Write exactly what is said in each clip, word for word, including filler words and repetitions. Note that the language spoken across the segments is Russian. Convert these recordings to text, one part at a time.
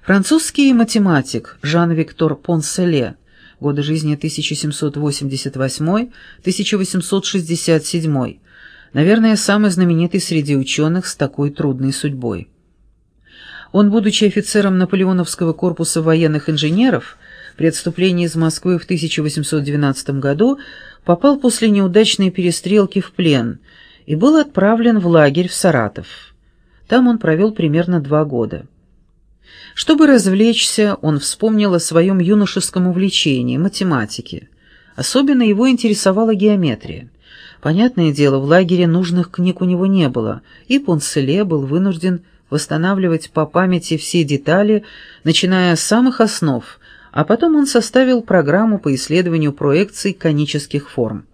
Французский математик Жан-Виктор Понселе, годы жизни тысяча семьсот восемьдесят восьмой — тысяча восемьсот шестьдесят седьмой, наверное, самый знаменитый среди ученых с такой трудной судьбой. Он, будучи офицером Наполеоновского корпуса военных инженеров, при отступлении из Москвы в тысяча восемьсот двенадцатом году попал после неудачной перестрелки в плен и был отправлен в лагерь в Саратов. Там он провел примерно два года. Чтобы развлечься, он вспомнил о своем юношеском увлечении – математике. Особенно его интересовала геометрия. Понятное дело, в лагере нужных книг у него не было, и Понселе был вынужден восстанавливать по памяти все детали, начиная с самых основ, а потом он составил программу по исследованию проекций конических форм.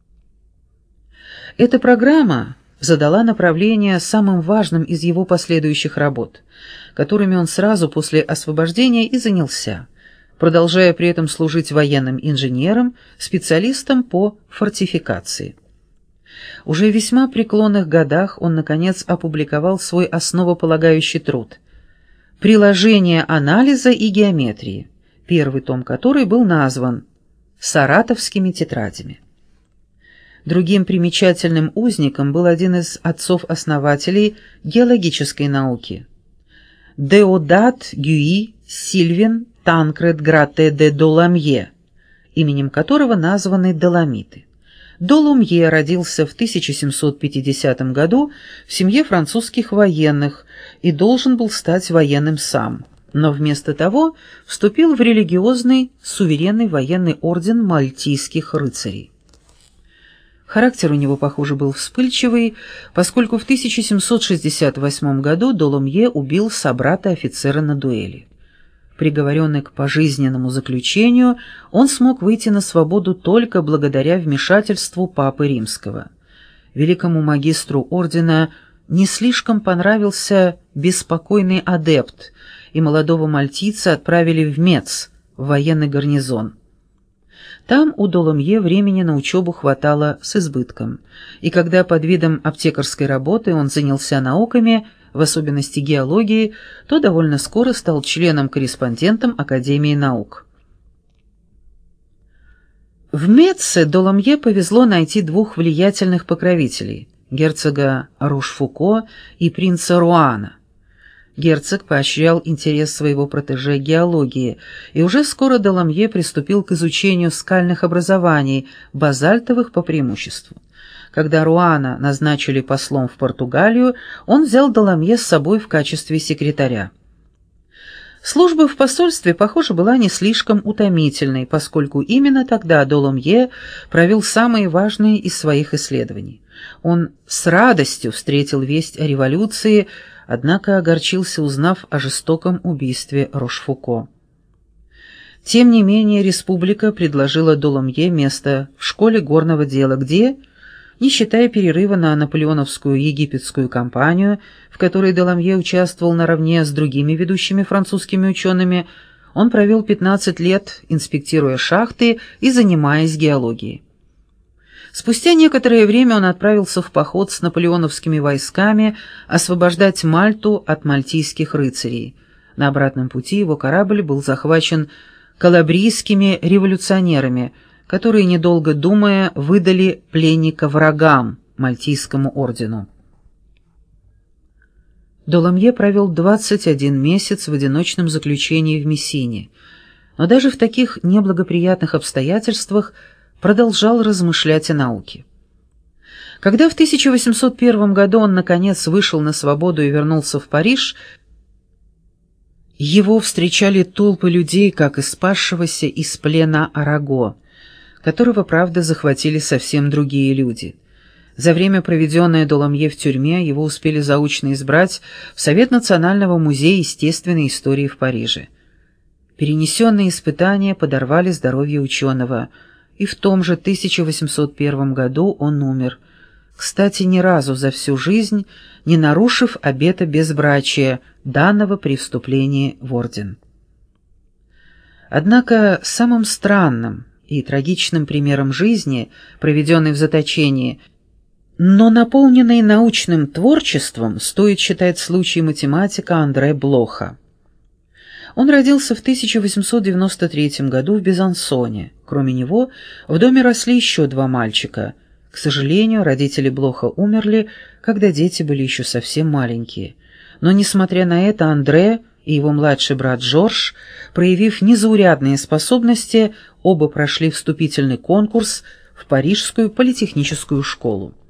Эта программа задала направление самым важным из его последующих работ, которыми он сразу после освобождения и занялся, продолжая при этом служить военным инженером, специалистом по фортификации. Уже в весьма преклонных годах он, наконец, опубликовал свой основополагающий труд «Приложение анализа и геометрии», первый том которой был назван «Саратовскими тетрадями». Другим примечательным узником был один из отцов-основателей геологической науки – Деодат Гюи Сильвин Танкред Гратте де Доламье, именем которого названы Доломиты. Доломье родился в тысяча семьсот пятидесятом году в семье французских военных и должен был стать военным сам, но вместо того вступил в религиозный суверенный военный орден мальтийских рыцарей. Характер у него, похоже, был вспыльчивый, поскольку в тысяча семьсот шестьдесят восьмом году Доломье убил собрата-офицера на дуэли. Приговоренный к пожизненному заключению, он смог выйти на свободу только благодаря вмешательству Папы Римского. Великому магистру ордена не слишком понравился беспокойный адепт, и молодого мальтийца отправили в Мец, в военный гарнизон. Там у Доломье времени на учебу хватало с избытком, и когда под видом аптекарской работы он занялся науками, в особенности геологией, то довольно скоро стал членом-корреспондентом Академии наук. В Мецце Доломье повезло найти двух влиятельных покровителей – герцога Рошфуко и принца Руана. Герцог поощрял интерес своего протеже к геологии, и уже скоро Доломье приступил к изучению скальных образований, базальтовых по преимуществу. Когда Руана назначили послом в Португалию, он взял Доломье с собой в качестве секретаря. Служба в посольстве, похоже, была не слишком утомительной, поскольку именно тогда Доломье провел самые важные из своих исследований. Он с радостью встретил весть о революции, однако огорчился, узнав о жестоком убийстве Рошфуко. Тем не менее, республика предложила Доломье место в школе горного дела, где, не считая перерыва на наполеоновскую египетскую кампанию, в которой Доломье участвовал наравне с другими ведущими французскими учеными, он провел пятнадцать лет, инспектируя шахты и занимаясь геологией. Спустя некоторое время он отправился в поход с наполеоновскими войсками освобождать Мальту от мальтийских рыцарей. На обратном пути его корабль был захвачен калабрийскими революционерами, которые, недолго думая, выдали пленника врагам, Мальтийскому ордену. Доломье провел двадцать один месяц в одиночном заключении в Мессине, но даже в таких неблагоприятных обстоятельствах продолжал размышлять о науке. Когда в тысяча восемьсот первом году он, наконец, вышел на свободу и вернулся в Париж, его встречали толпы людей, как и спасшегося из плена Араго, которого, правда, захватили совсем другие люди. За время, проведенное Доломье в тюрьме, его успели заочно избрать в Совет Национального музея естественной истории в Париже. Перенесенные испытания подорвали здоровье ученого, и в том же тысяча восемьсот первом году он умер, кстати, ни разу за всю жизнь не нарушив обета безбрачия, данного при вступлении в орден. Однако самым странным и трагичным примером жизни, проведенной в заточении, но наполненной научным творчеством, стоит считать случай математика Андре Блоха. Он родился в тысяча восемьсот девяносто третьем году в Безансоне. Кроме него, в доме росли еще два мальчика. К сожалению, родители Блоха умерли, когда дети были еще совсем маленькие. Но, несмотря на это, Андре и его младший брат Жорж, проявив незаурядные способности, оба прошли вступительный конкурс в Парижскую политехническую школу.